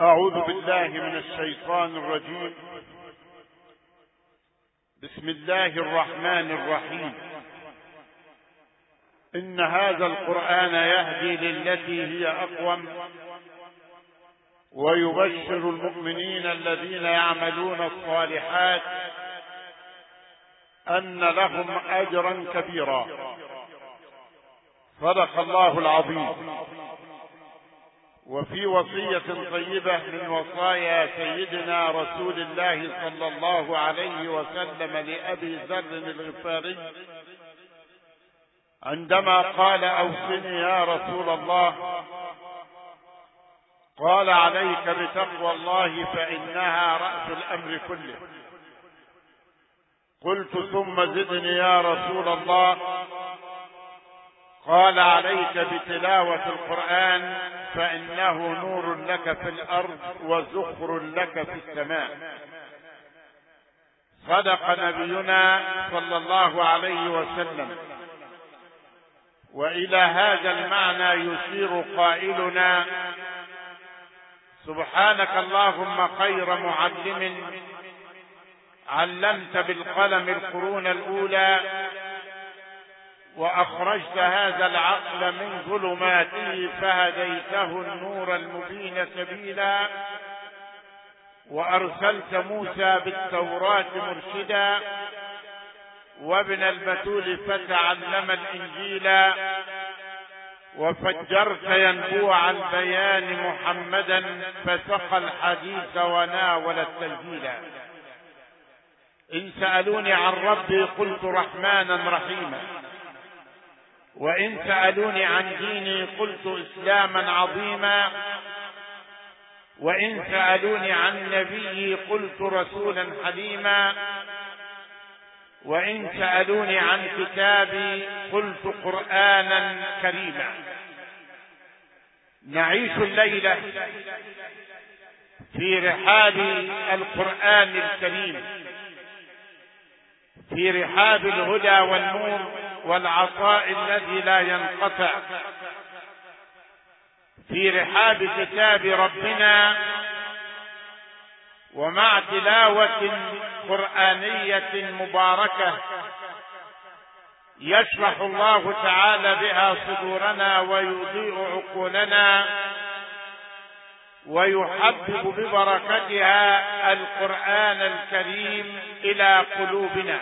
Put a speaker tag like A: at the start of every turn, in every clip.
A: أعوذ بالله من الشيطان الرجيم. بسم الله الرحمن الرحيم. إن هذا القرآن يهدي للتي هي أقوم ويبشر المؤمنين الذين يعملون الصالحات أن لهم أجرا كبيرا. صدق الله العظيم. وفي وصية طيبة من وصايا سيدنا رسول الله صلى الله عليه وسلم لأبي ذر الغفاري عندما قال: أوصني يا رسول الله. قال: عليك بتقوى الله فإنها رأس الأمر كله. قلت: ثم زدني يا رسول الله. قال: عليك بتلاوة القرآن فإنه نور لك في الأرض وزخر لك في السماء. صدق نبينا صلى الله عليه وسلم. وإلى هذا المعنى يشير قائلنا: سبحانك اللهم خير معلم علمت بالقلم القرون الأولى وأخرجت هذا العقل من ظلماته فهديته النور المبين سبيلا، وأرسلت موسى بالتوراة مرشدا وابن البتول فتعلم الإنجيل، وفجرت ينبوع البيان محمدا فسقى الحديث وناول التنزيل. إن سألوني عن ربي قلت رحمانا رحيما، وإن سألوني عن ديني قلت إسلاما عظيما، وإن سألوني عن نبيي قلت رسولا حليما، وإن سألوني عن كتابي قلت قرآنا كريما. نعيش الليلة في رحاب القرآن الكريم، في رحاب الهدى والنور والعطاء الذي لا ينقطع، في رحاب كتاب ربنا، ومع تلاوة قرآنية مباركة يشرح الله تعالى بها صدورنا ويضيء عقولنا ويحبب ببركتها القرآن الكريم إلى قلوبنا.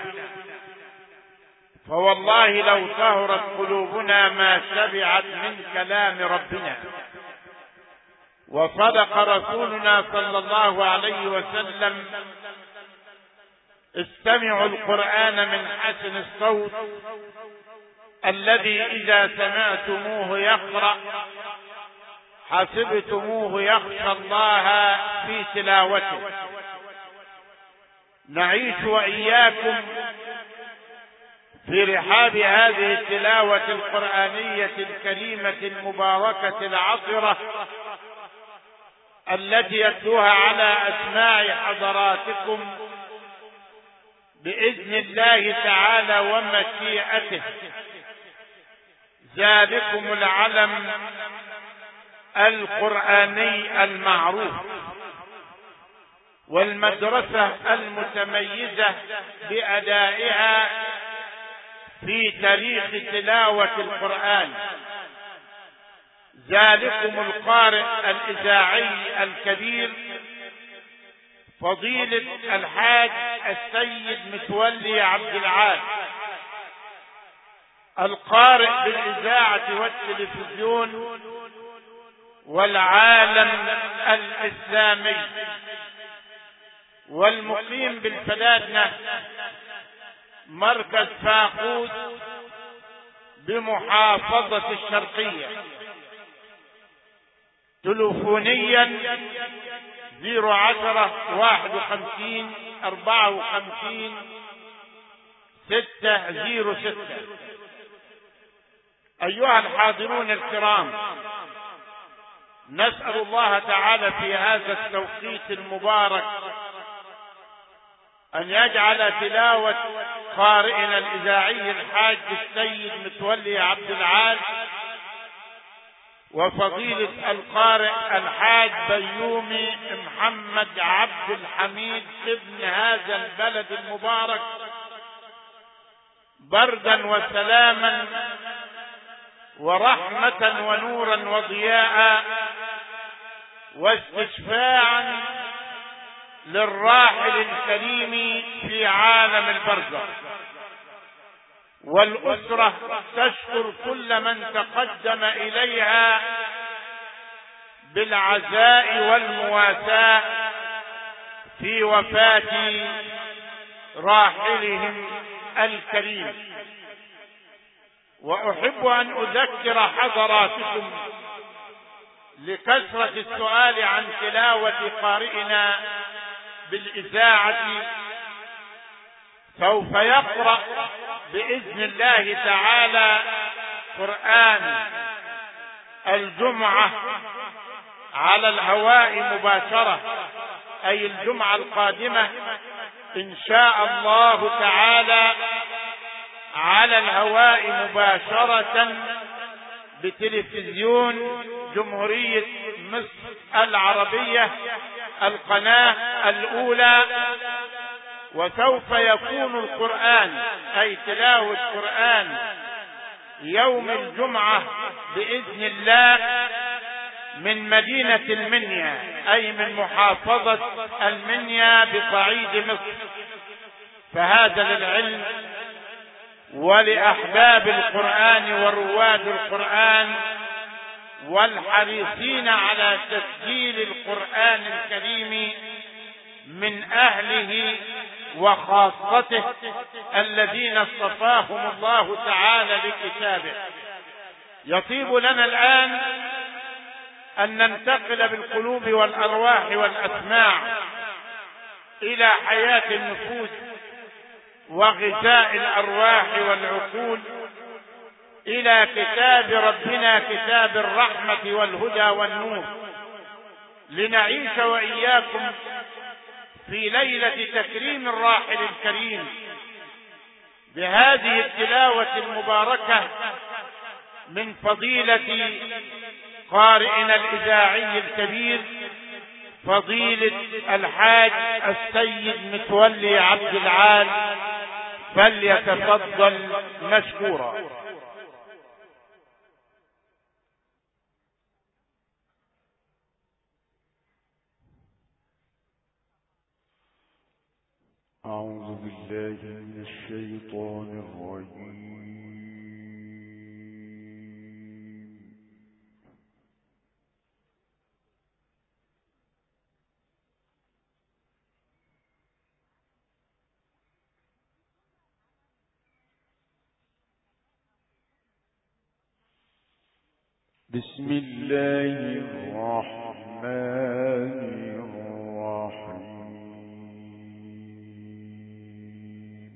A: فوالله لو طهرت قلوبنا ما شبعت من كلام ربنا. وصدق رسولنا صلى الله عليه وسلم: استمعوا القرآن من حسن الصوت الذي إذا سمعتموه يقرأ حسبتموه يخشى الله في تلاوته. نعيش وإياكم في رحاب هذه التلاوة القرآنية الكريمة المباركة العطرة التي يتلوها على أسماع حضراتكم بإذن الله تعالى ومشيئته. ذلكم العلم القرآني المعروف، والمدرسة المتميزة بأدائها في تاريخ تلاوة القرآن. ذلكم القارئ الإذاعي الكبير فضيلة الحاج السيد متولي عبد العال، القارئ بالإذاعة والتلفزيون والعالم الإسلامي، والمقيم بالفلاتنة مركز فاقود بمحافظة الشرقية. تلفونيا 010-51-54-606. أيها الحاضرون الكرام، نسأل الله تعالى في هذا التوقيت المبارك أن يجعل تلاوة قارئنا الإذاعي الحاج السيد متولي عبد العال وفضيلة القارئ الحاج بيومي محمد عبد الحميد ابن هذا البلد المبارك، بردا وسلاما ورحمة ونورا وضياء واستشفاعا للراحل الكريم في عالم البرزخ. والأسرة تشكر كل من تقدم إليها بالعزاء والمواساة في وفاة راحلهم الكريم. وأحب أن أذكر حضراتكم لكثرة السؤال عن تلاوة قارئنا بالإذاعة، سوف يقرأ بإذن الله تعالى قرآن الجمعة على الهواء مباشرة، أي الجمعة القادمة إن شاء الله تعالى على الهواء مباشرة بتلفزيون جمهورية مصر العربية القناة الأولى. وسوف يكون القرآن أي تلاوة القرآن يوم الجمعة بإذن الله من مدينة المنيا، أي من محافظة المنيا بصعيد مصر. فهذا للعلم ولأحباب القرآن ورواد القرآن والحريصين على تسجيل القرآن الكريم من أهله وخاصته الذين اصطفاهم الله تعالى لكتابه. يطيب لنا الآن أن ننتقل بالقلوب والأرواح والأسماع إلى حياة النفوس وغذاء الأرواح والعقول، إلى كتاب ربنا، كتاب الرحمة والهدى والنور، لنعيش وإياكم في ليلة تكريم الراحل الكريم بهذه التلاوة المباركة من فضيلة قارئنا الإذاعي الكبير فضيلة الحاج السيد متولي عبد العال، فليتفضل مشكورا.
B: أعوذ بالله من الشيطان الرجيم. بسم الله الرحمن الرحيم.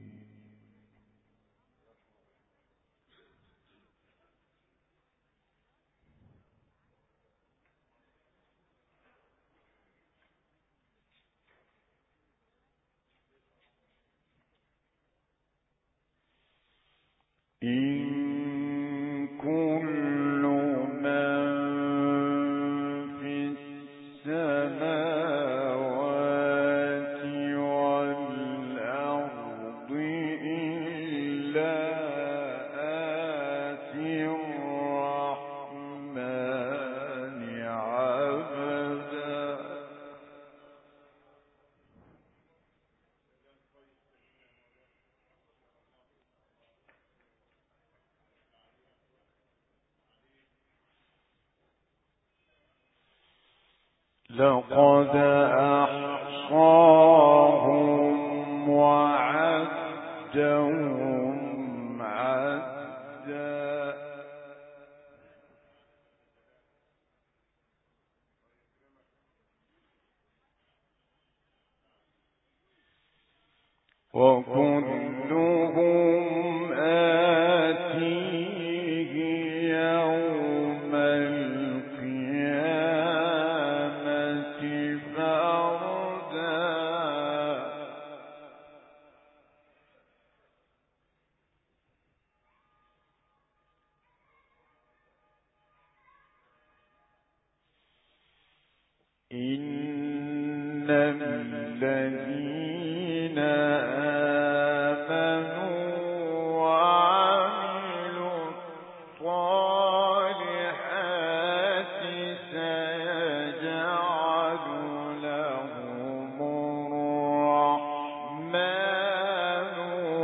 B: إن كل من في السماوات والأرض إلا آتي الرحمن عبدا. لقد أحصاهم وعدهم عدا. وكلهم آتيه يوم القيامة فردا. إن الذين آمنوا وعملوا الصالحات سيجعل لهم الرحمن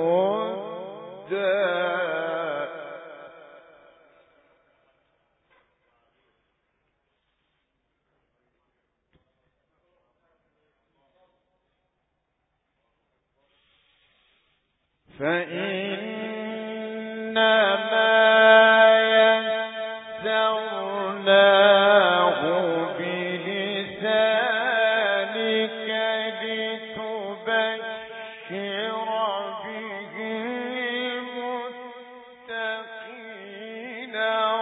B: ودا. فإنما يسرناه بلسانك لتبشر به المتقين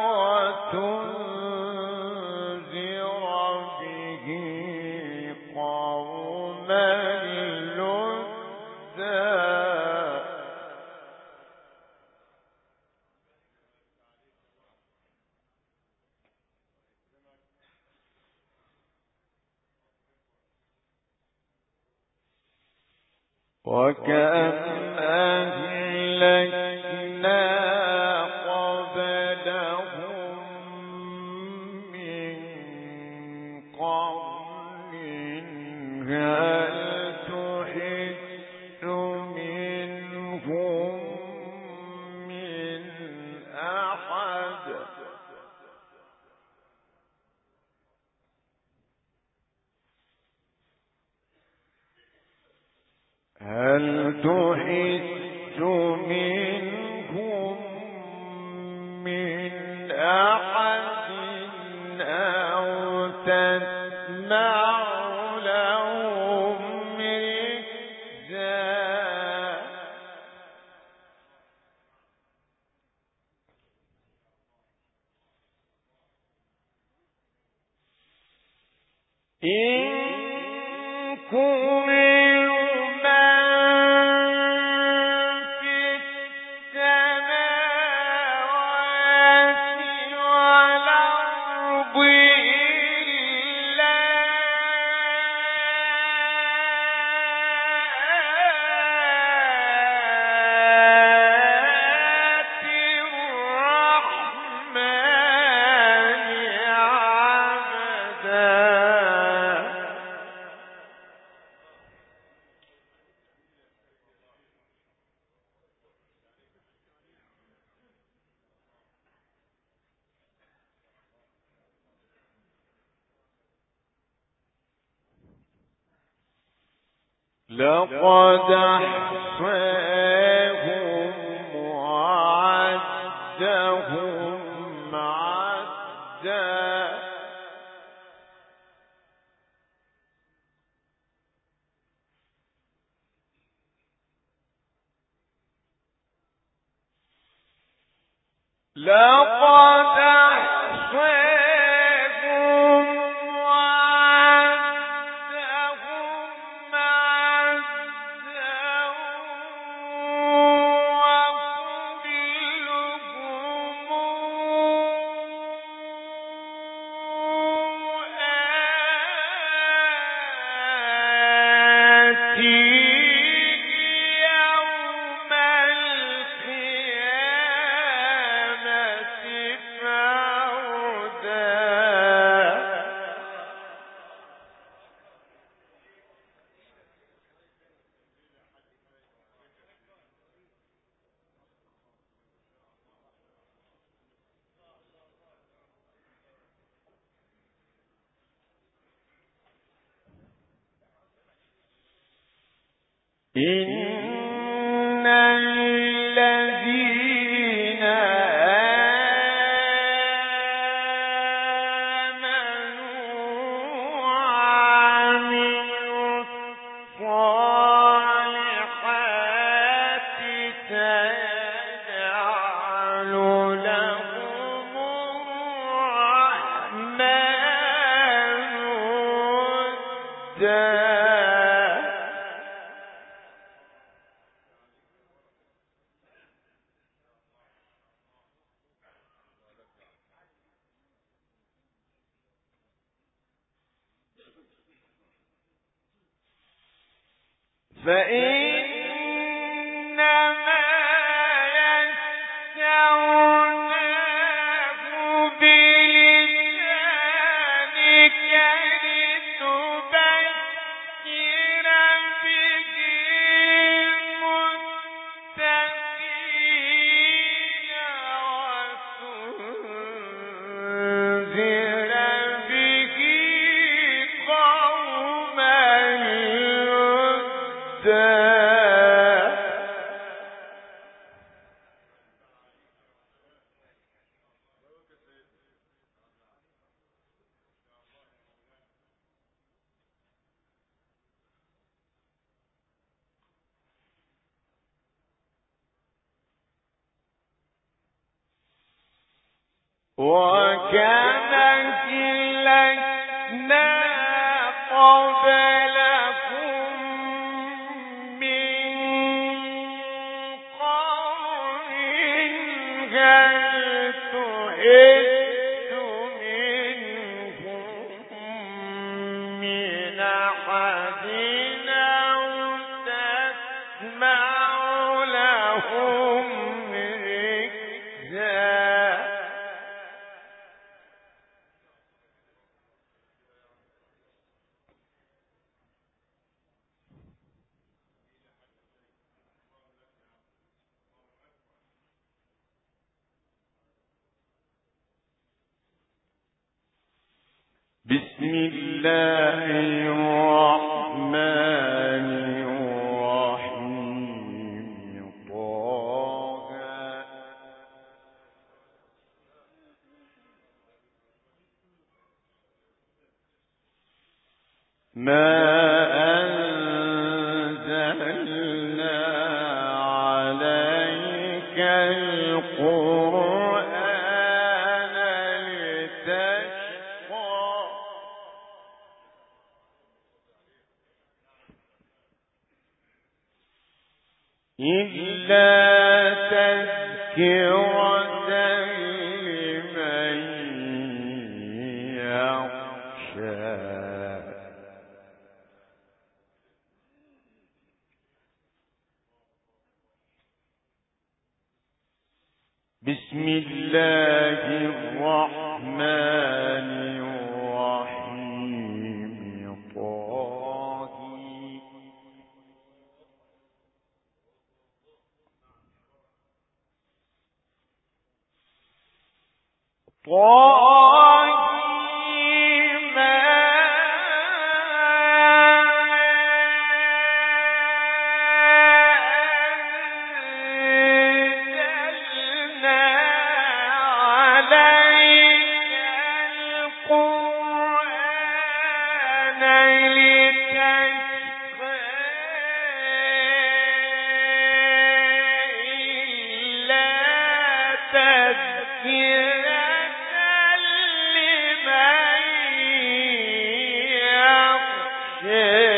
B: وتنذر به قوما لدا. وكم أهلكنا قبلهم من قرن هل تحس منهم من أحد. هل تحس منهم من أحد أو تسمع لهم ركزا. إن كل لقد أحصاهم وعدهم عدا. لقد أحصاهم وعدهم عدا إن الذين آمنوا وعملوا الصالحات سيجعل لهم الرحمن ودا. فإنما يسرناه بلسانك لتبشر به المتقين وتنذر به قوما لدا. وكم أهلكنا قبلكم من قرن هل تحس منهم من أحد أو تسمع لهم ركزا. بسم الله الرحمن الرحيم. طه ما أنزلنا عليك القرآن لتشقى إلا تذكرة لمن يخشى. بسم الله الرحمن الرحيم. طه ما أنزلنا عليك القرآن لتشقى إلا تذكرة لمن يخشى.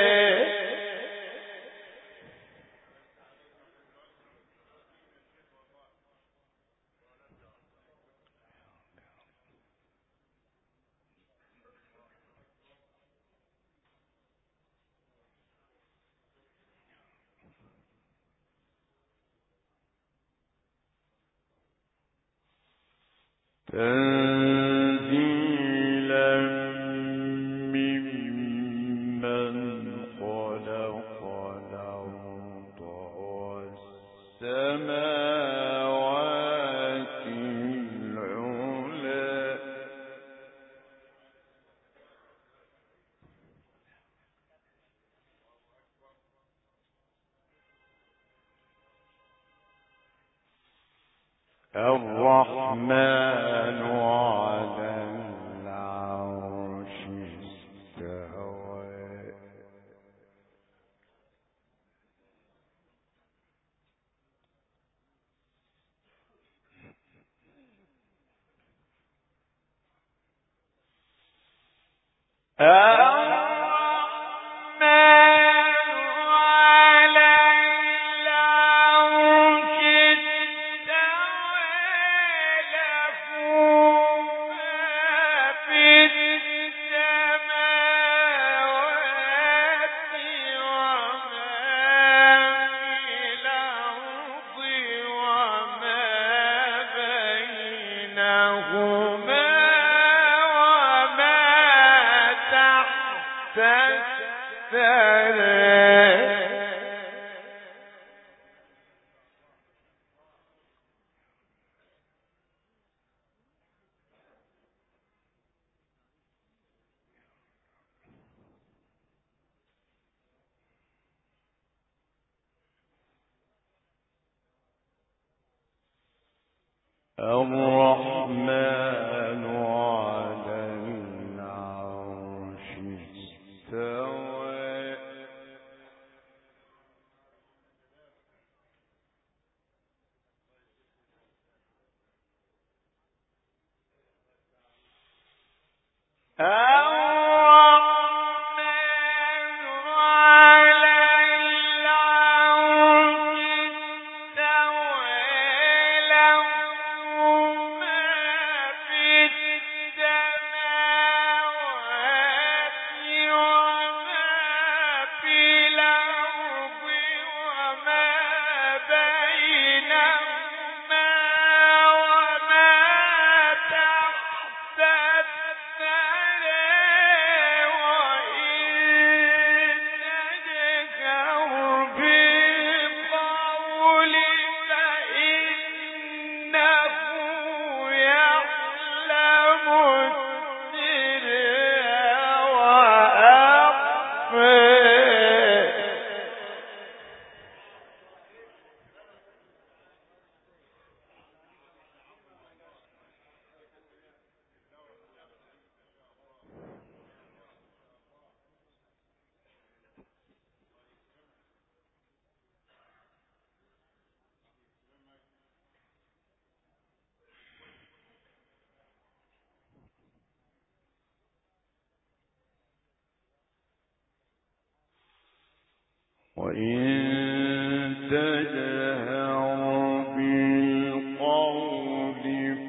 B: تنزيلا ممن خلق الأرض والسماوات العلى. الرحمن على العرش استوى. الرحمن على العرش استوى له ما في السماوات وما في الأرض. الرحمن على العرش استوى وإن تجهر بالقول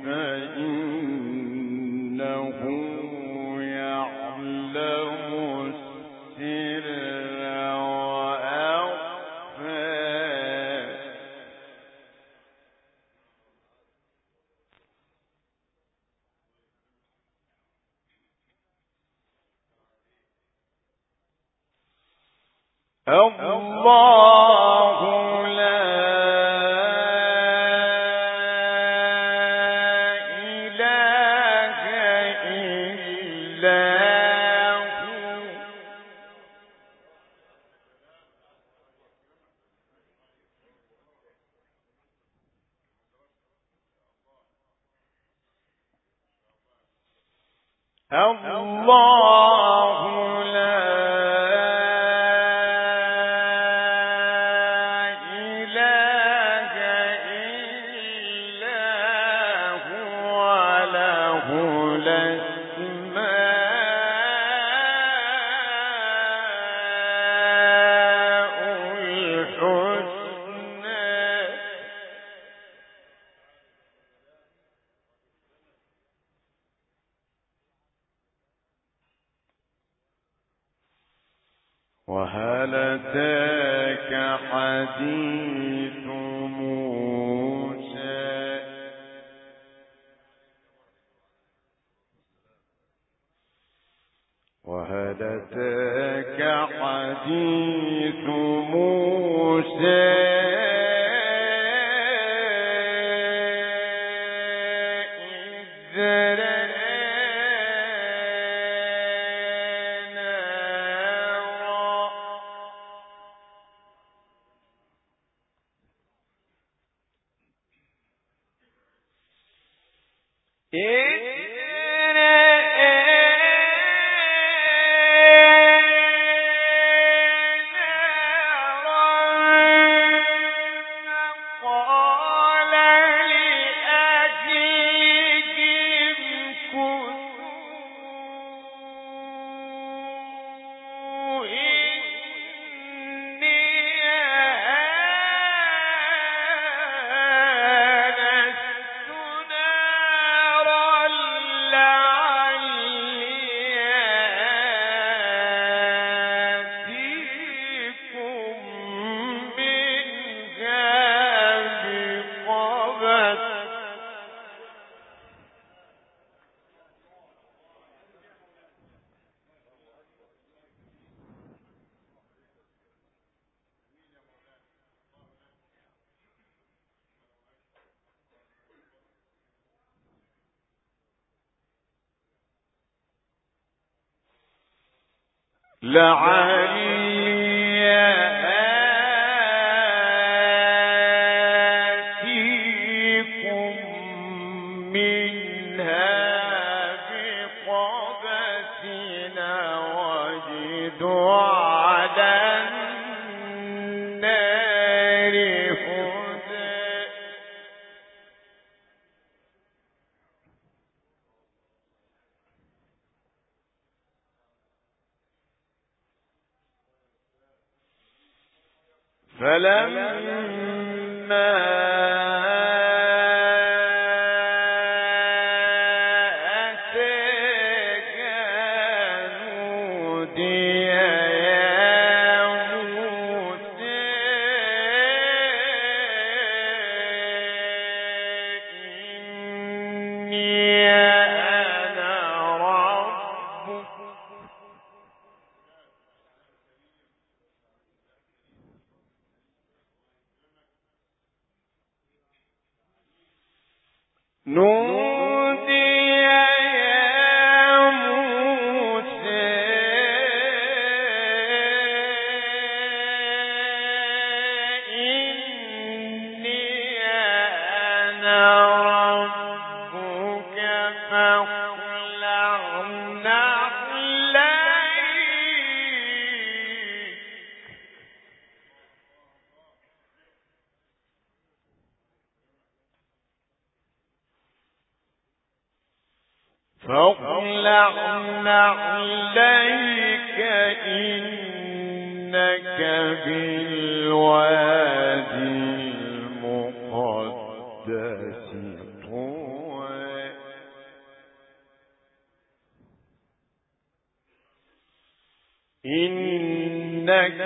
B: فإنه يعلم السر وأخفى الله لا إله إلا هو الله لا وهل أتاك حديث موسى وهل أتاك حديث موسى لعلي آتيكم منها بقبس وجد على النار هدى. فلما أتاها نودي يا موسى إني أنا ربك نودي يا موسى إني أنا ربك فاخلع نعليك. فاخلع نعليك إنك بالوادي المقدس طوى. إنك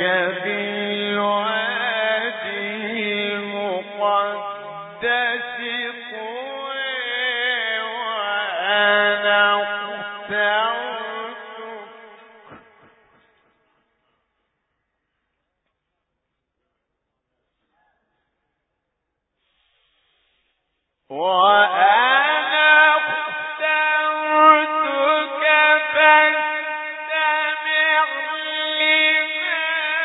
B: بالوادي المقدس طوى وأنا اخترتك فاستمع لما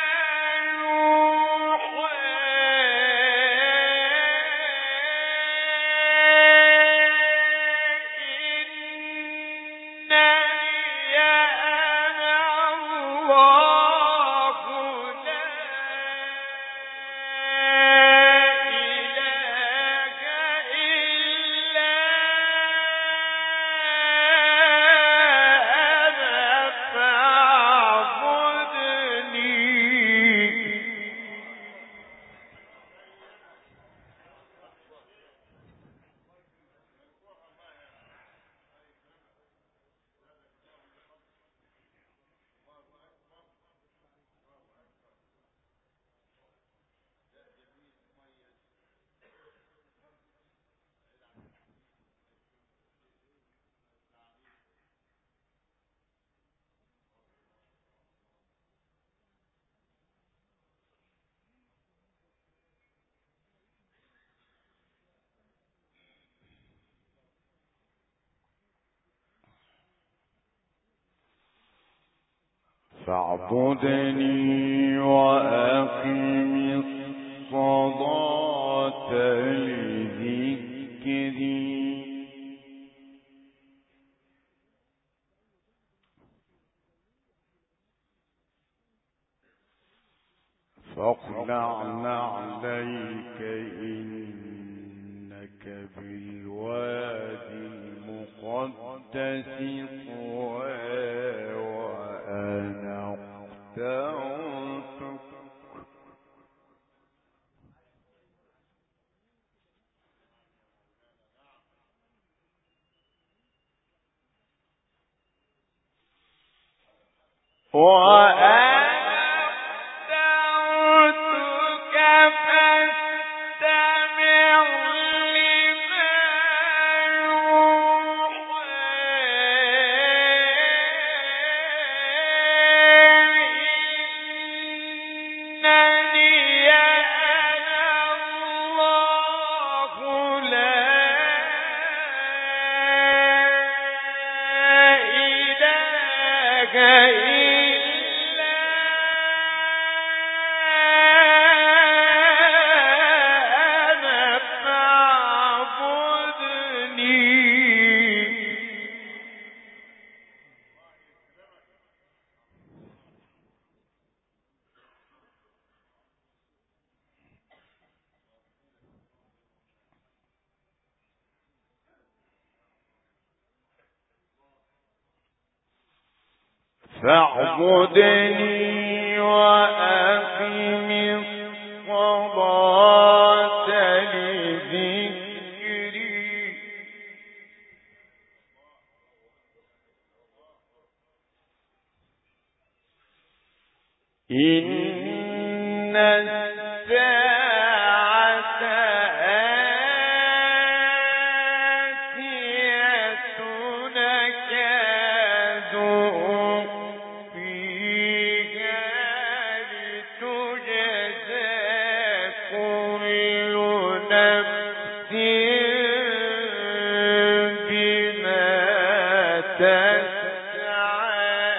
B: فاعبدني وأقم الصلاة لذكري فاخلع نعليك إنك بالوادي المقدس طوى وأنا اخترتك فاستمع لما فاعبدني وأقم الصلاة لذكري إن الساعة آتية نكاد أخفيها لتجزى كل نفس بما تسعى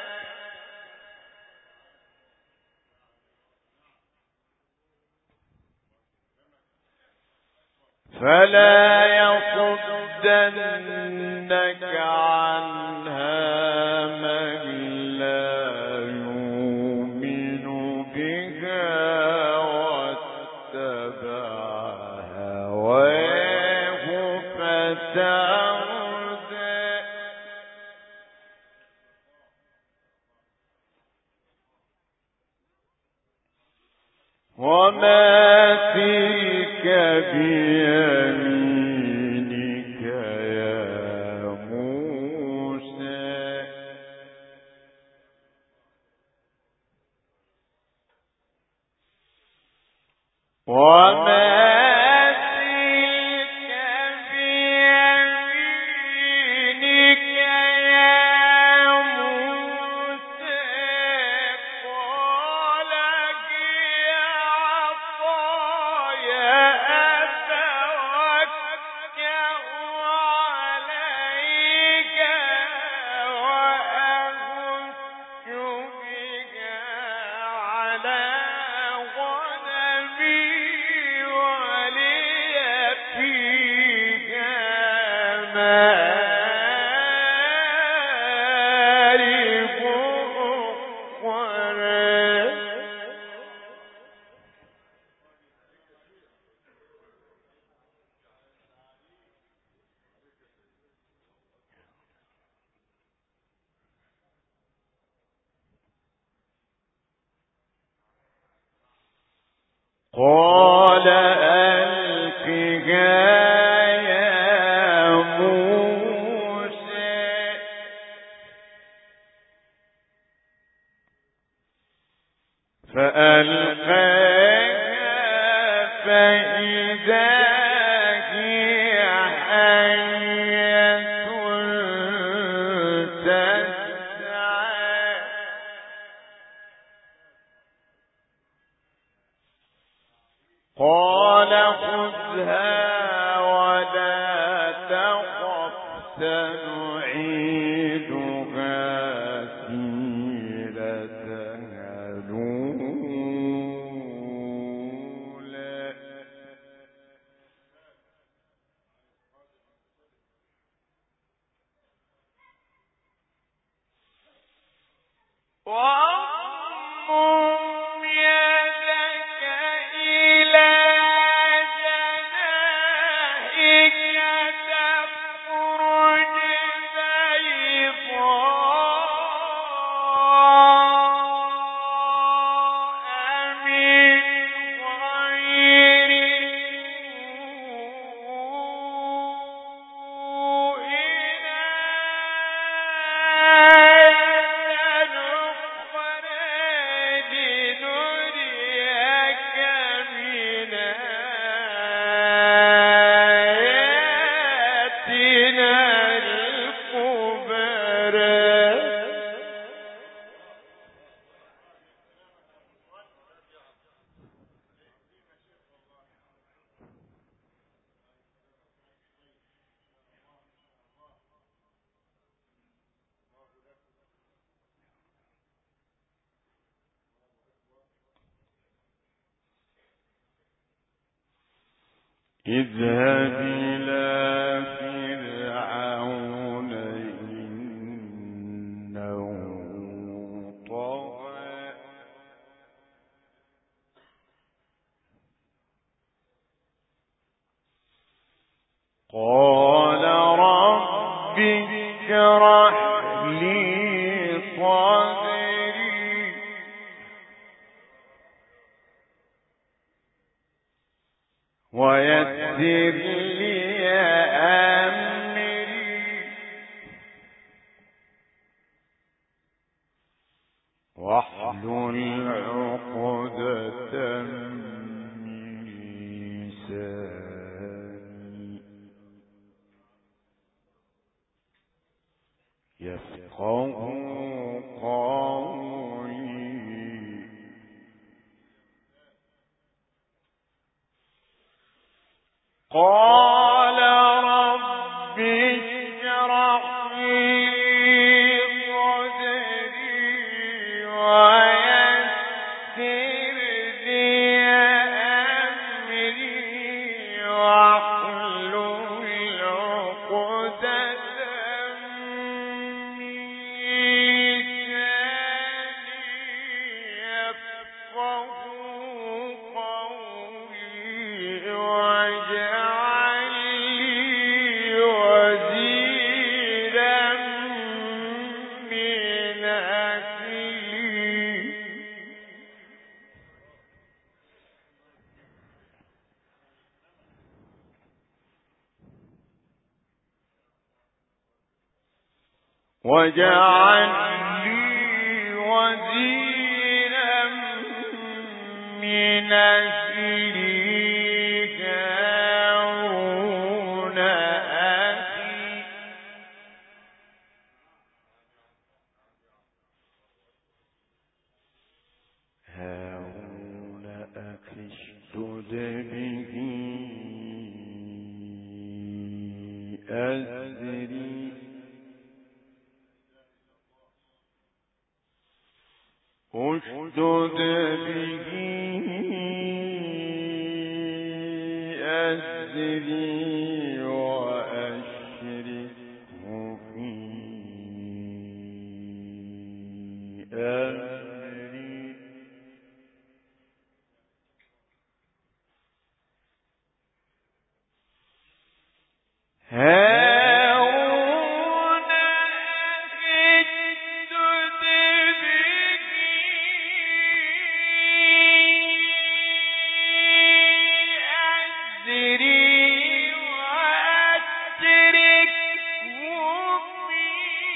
B: فلا يصدنك عنها من لا يؤمن بها واتبع هواه فتردى وما تلك بيمينك يا موسى وما تلك بيمينك يا موسى قال هي عصاي أتوكأ عليها وأهش بها على غنمي ولي فيها مآرب أخرى قال ألقها يا موسى فألقاها فإذا هي حية تسعى قال خذها ولا تخف سنعيدها سيرتها الأولى واضم يدك إلى جناحك تخرج بيضاء من غير سوء اذهب إلى فرعون إنه طغى قال رب اشرح لي صدري قال رب اشرح لي صدري ويسر لي أمري واحلل عقدة من لساني يفقهوا قولي واجعل لي وزيرا من أهلي واجعل لي وزيرا من أهلي هارون أخي اشدد به أزري اشدد به أزري وأشركه في أمري هارون أخي اشدد به أزري وأشركه في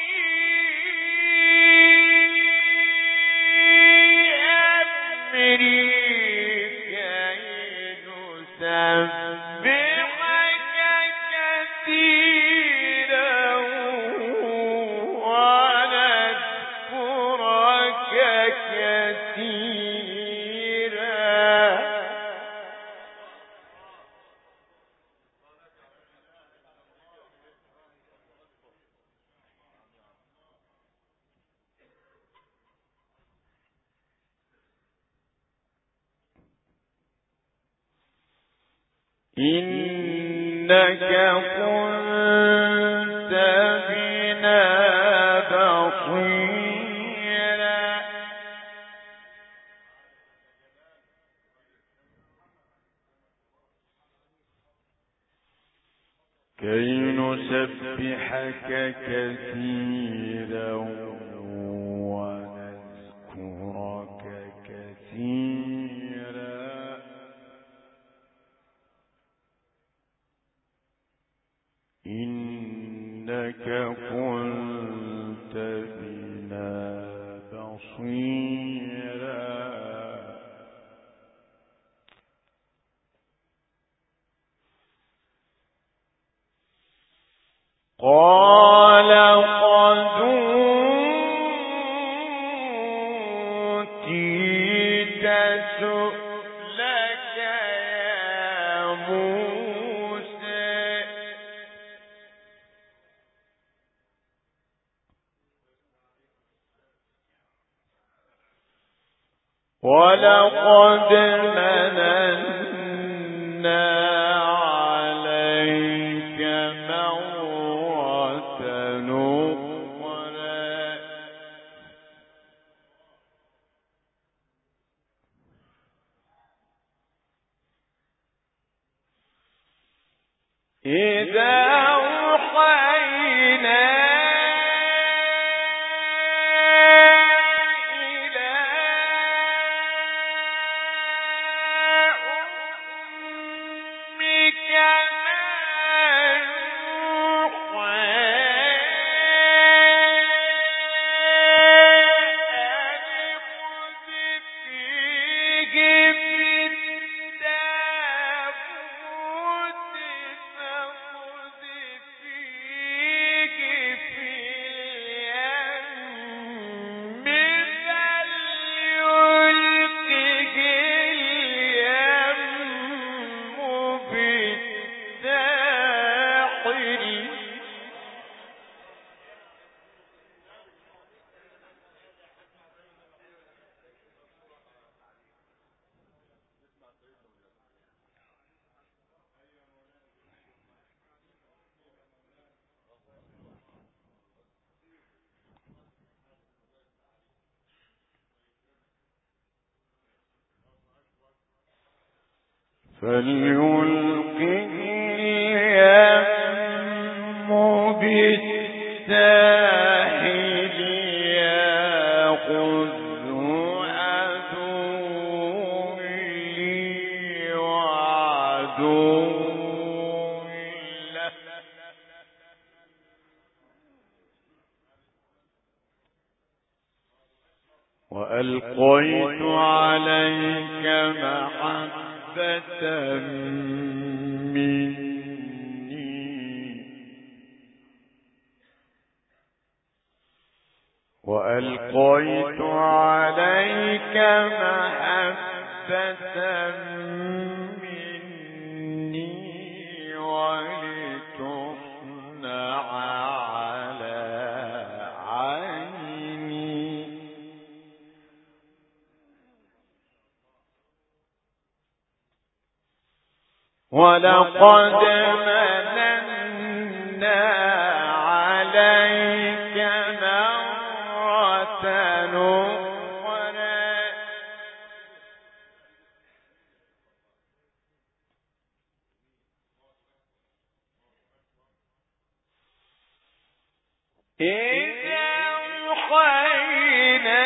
B: أمري كي نسبحك كثيرا ونذكرك كثيرا إنك كنت بنا بصيرا كي نسبحك كثيرا ونذكرك كثيرا إنك كنت بنا بصيرا قال قد أوتيت سؤلك يا موسى ولقد مننا عليك مرة أخرى إذا أوحينا إلى أمك ما فليلقه اليم بالساحل يأخذه عدو لي وعدو له وألقيت عليك محبة مني وألقيت عليك محبة مني ولتصنع على عيني ولقد مننا عليك مرة أخرى إذا أوحينا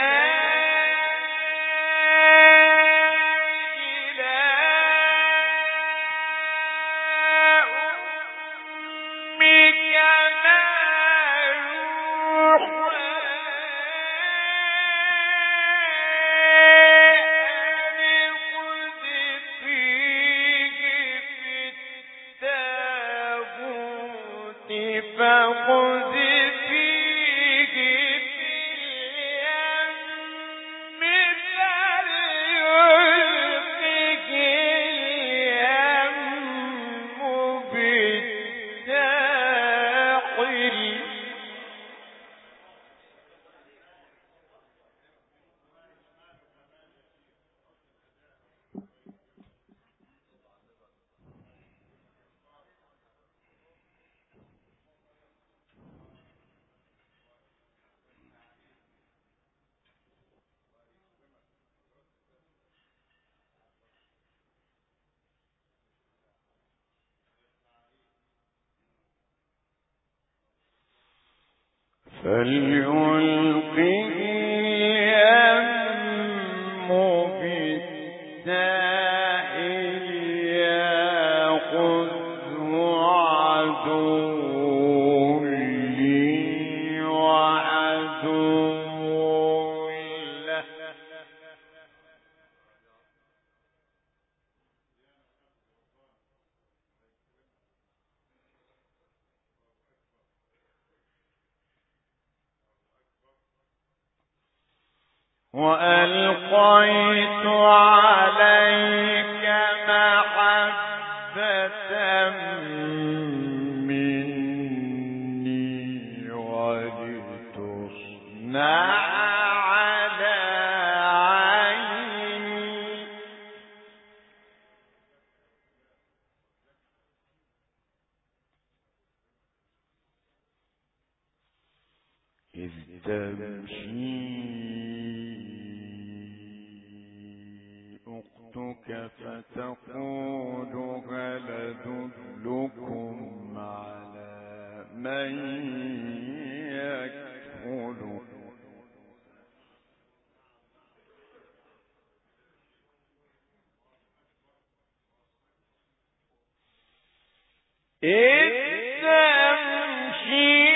B: فليلقه اليم بالساحل يأخذه عدو لي وعدو له وألقيت عليك محبة مني ولتصنع على عيني إذ تمشي أختك فتقول هل أدلكم على من يكفله إذ تمشي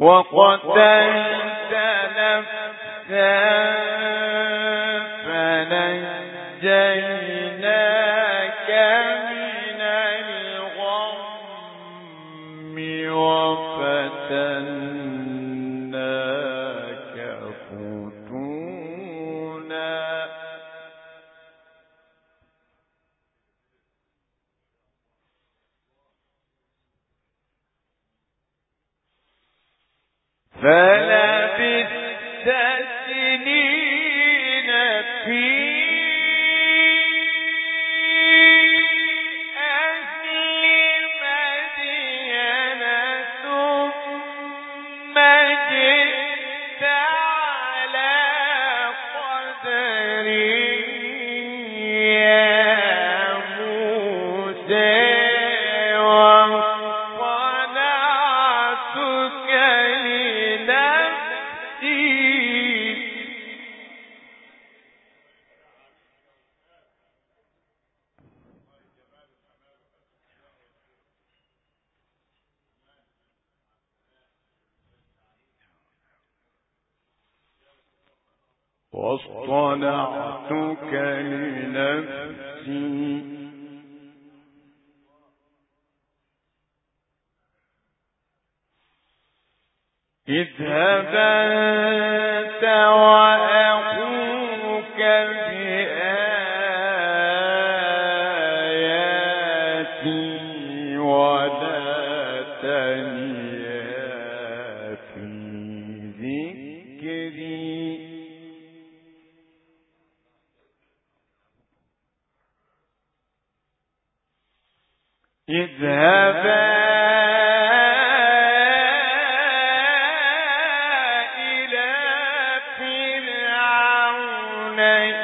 B: وقتلت نفسا فنجيناك من الغم وفتناك فتونا فلبثت سنين في واصطنعتك لنفسي اذهب أنت وأخوك بآياتي ولا تنيا في ذكري اذهبا إلى فرعون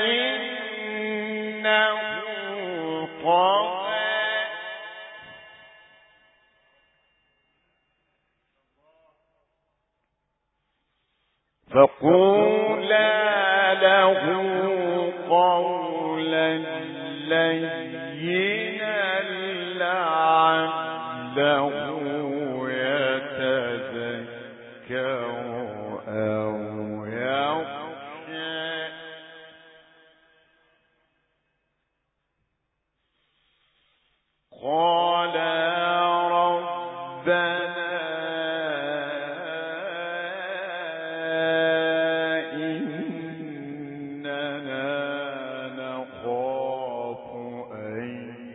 B: إنه طغى فقولا له قولا لينا لعله يتذكر أو يخشى قال ربنا إننا نخاف أن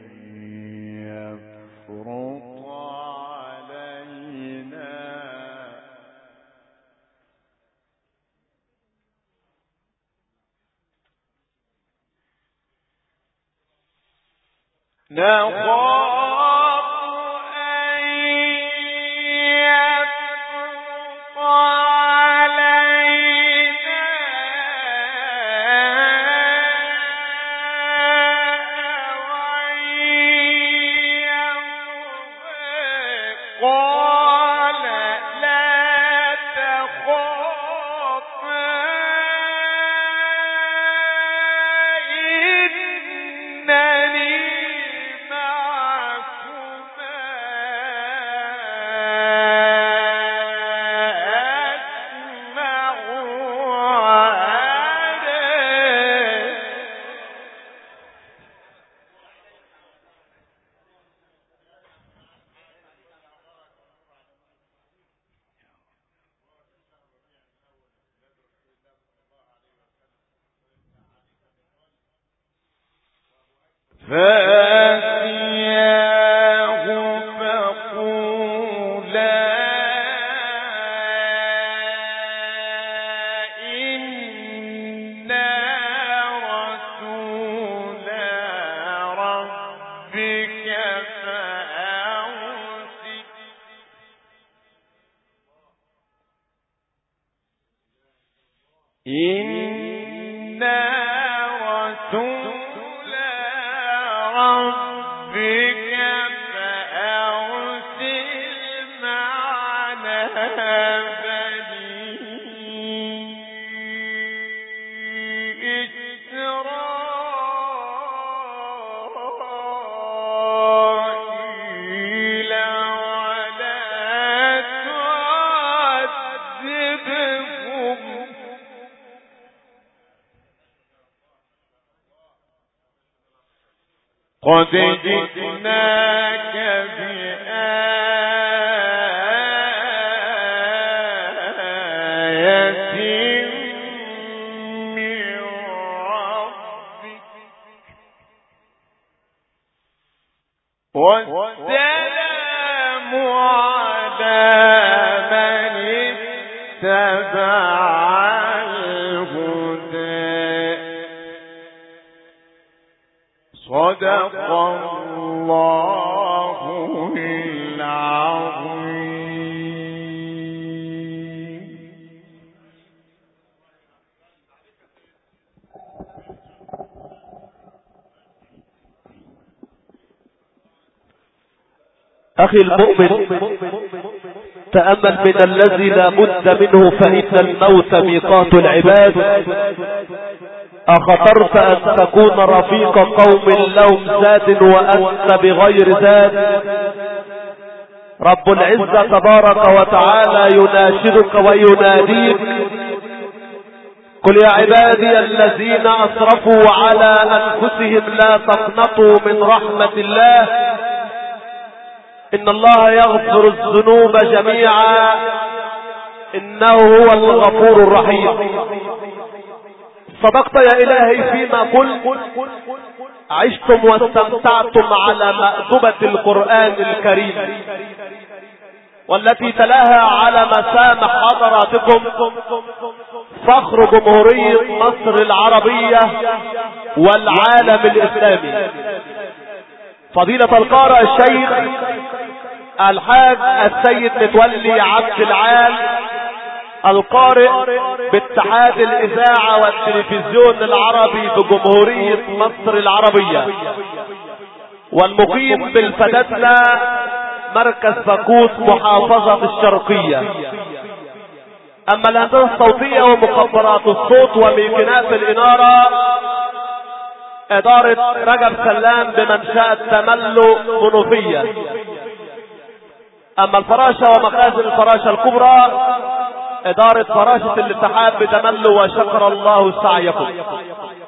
B: يفرط علينا نخاف أن يفرط علينا وأن يطغى قال لا تخافا إنني معكما أسمع وأرى فأتياه فقولا إنا رسولا ربك فأرسل إنا رسول ربك فأرسل معنا بني إسرائيل ولا تعذبهم قد جئناك بآية من ربك والسلام على من اتبع الهدى صدق الله العظيم.
C: أخي المؤمن، تأمل من الذي لا بد منه، فإن الموت ميقات العباد. أخطرت أن تكون رفيق قوم لهم زاد وأنت بغير زاد؟ رب العزة تبارك وتعالى يناشدك ويناديك: قل يا عبادي الذين أسرفوا على أنفسهم لا تقنطوا من رحمة الله إن الله يغفر الذنوب جميعا إنه هو الغفور الرحيم. صدقت يا إلهي فيما قلت، عشتم واستمتعتم على مأدبة القرآن الكريم والتي تلاها على مسامع حضراتكم فخر جمهورية مصر العربية والعالم الإسلامي، فضيلة القارئ الشيخ الحاج السيد متولي عبد العال، القارئ باتحاد الإذاعة والتلفزيون العربي بجمهورية مصر العربية، والمقيم بالفتاتلة مركز باكوس محافظة الشرقية. أما الهندسة الصوتية ومخبرات الصوت وميكنات الإنارة إدارة رجب سلام بمنشأة تملو منوفية. أما الفراشة ومخازن الفراشة الكبرى إدارة فراشة الاتحاد بتملو، وشكر الله سعيكم.